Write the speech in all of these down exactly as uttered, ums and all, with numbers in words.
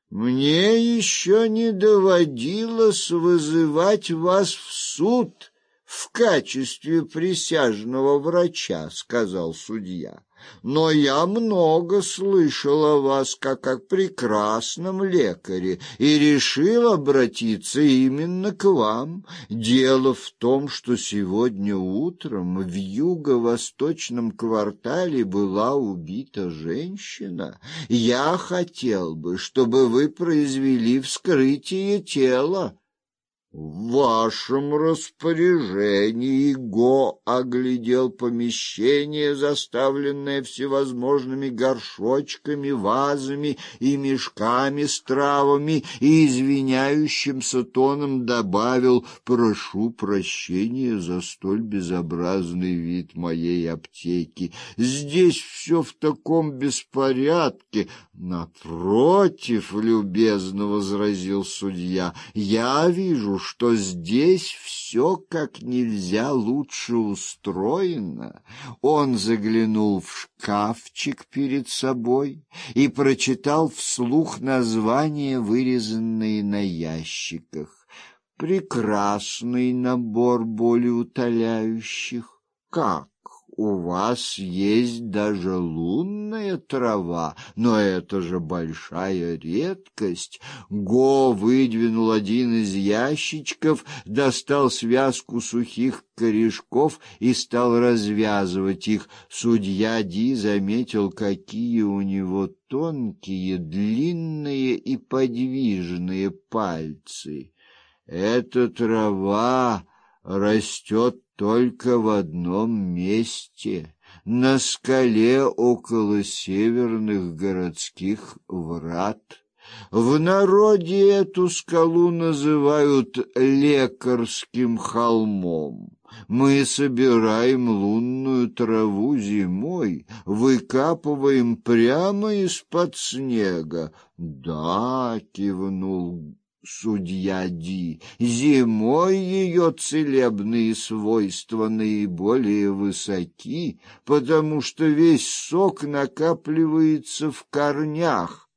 Мне еще не доводилось вызывать вас в суд в качестве присяжного врача, — сказал судья. Но я много слышал о вас как о прекрасном лекаре и решил обратиться именно к вам. Дело в том, что сегодня утром в юго-восточном квартале была убита женщина. Я хотел бы, чтобы вы произвели вскрытие тела. В вашем распоряжении. Го оглядел помещение, заставленное всевозможными горшочками, вазами и мешками с травами, и извиняющимся тоном добавил: прошу прощения за столь безобразный вид моей аптеки. Здесь все в таком беспорядке. Напротив, любезно возразил судья, я вижу, что здесь все как нельзя лучше устроено. Он заглянул в шкафчик перед собой и прочитал вслух названия, вырезанные на ящиках. Прекрасный набор болеутоляющих. Как? У вас есть даже лунная трава, но это же большая редкость. Го выдвинул один из ящичков, достал связку сухих корешков и стал развязывать их. Судья Ди заметил, какие у него тонкие, длинные и подвижные пальцы. Эта трава растет только в одном месте, на скале около северных городских врат. В народе эту скалу называют Лекарским холмом. Мы собираем лунную траву зимой, выкапываем прямо из-под снега. Да, кивнул судья Ди, зимой ее целебные свойства наиболее высоки, потому что весь сок накапливается в корнях.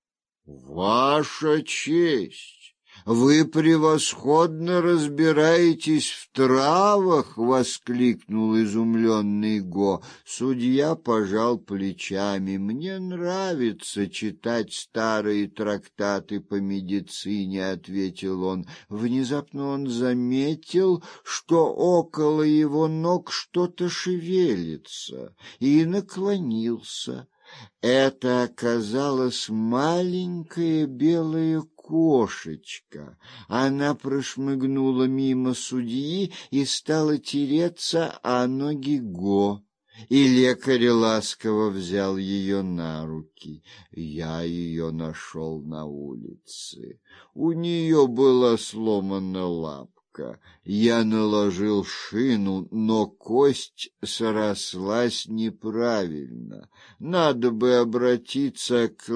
Ваша честь, вы превосходно разбираетесь в травах, — воскликнул изумленный Го. Судья пожал плечами. Мне нравится читать старые трактаты по медицине, — ответил он. Внезапно он заметил, что около его ног что-то шевелится, и наклонился. Это оказалась маленькая белая кошечка. Она прошмыгнула мимо судьи и стала тереться о ноги Го, и лекарь ласково взял ее на руки. Я ее нашел на улице. У нее была сломана лапка. Я наложил шину, но кость срослась неправильно. Надо бы обратиться к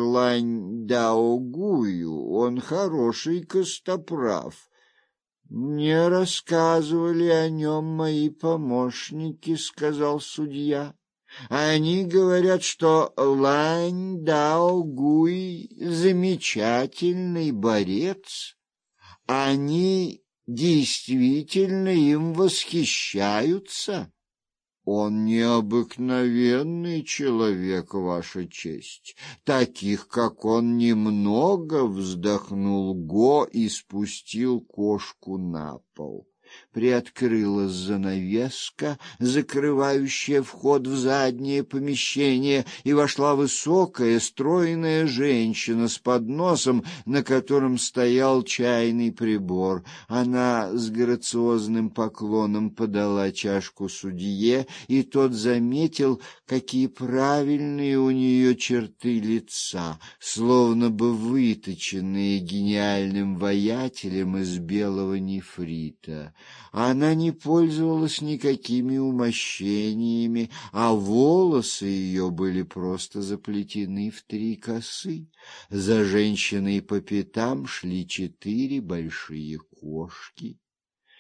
Лань-Даогую, он хороший костоправ. Мне рассказывали о нем мои помощники, — сказал судья. Они говорят, что Лань-Даогуй замечательный борец. Они действительно им восхищаются. Он необыкновенный человек, ваша честь. Таких, как он, немного, — вздохнул Го и спустил кошку на пол. Приоткрылась занавеска, закрывающая вход в заднее помещение, и вошла высокая, стройная женщина с подносом, на котором стоял чайный прибор. Она с грациозным поклоном подала чашку судье, и тот заметил, какие правильные у нее черты лица, словно бы выточенные гениальным ваятелем из белого нефрита. Она не пользовалась никакими умощениями, а волосы ее были просто заплетены в три косы. За женщиной по пятам шли четыре большие кошки.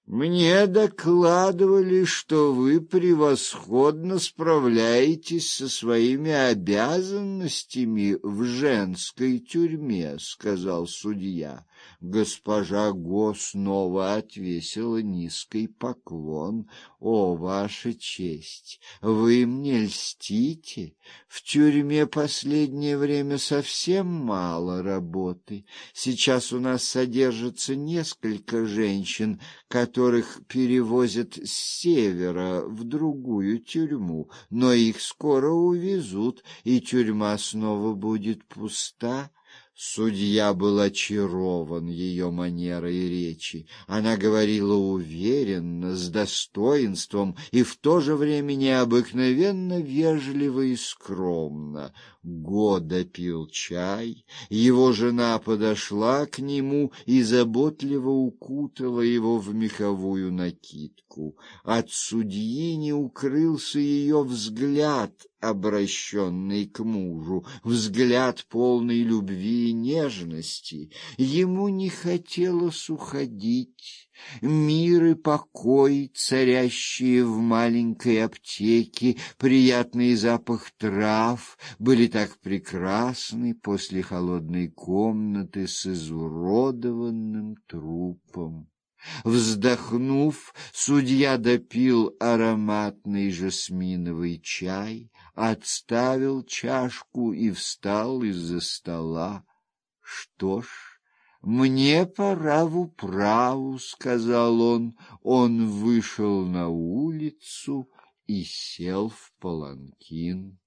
Мне докладывали, что вы превосходно справляетесь со своими обязанностями в женской тюрьме, — сказал судья. Госпожа Го снова отвесила низкий поклон. — О, ваша честь, вы мне льстите. В тюрьме последнее время совсем мало работы. Сейчас у нас содержится несколько женщин, которых перевозят с севера в другую тюрьму, но их скоро увезут, и тюрьма снова будет пуста. Судья был очарован ее манерой речи. Она говорила уверенно, с достоинством и в то же время необыкновенно вежливо и скромно. Го допил чай, его жена подошла к нему и заботливо укутала его в меховую накидку. От судьи не укрылся ее взгляд, обращенный к мужу, взгляд полный любви и нежности. Ему не хотелось уходить. Мир и покой, царящие в маленькой аптеке, приятный запах трав были так прекрасны после холодной комнаты с изуродованным трупом. Вздохнув, судья допил ароматный жасминовый чай, отставил чашку и встал из-за стола. — Что ж, мне пора в управу, — сказал он. Он вышел на улицу и сел в паланкин.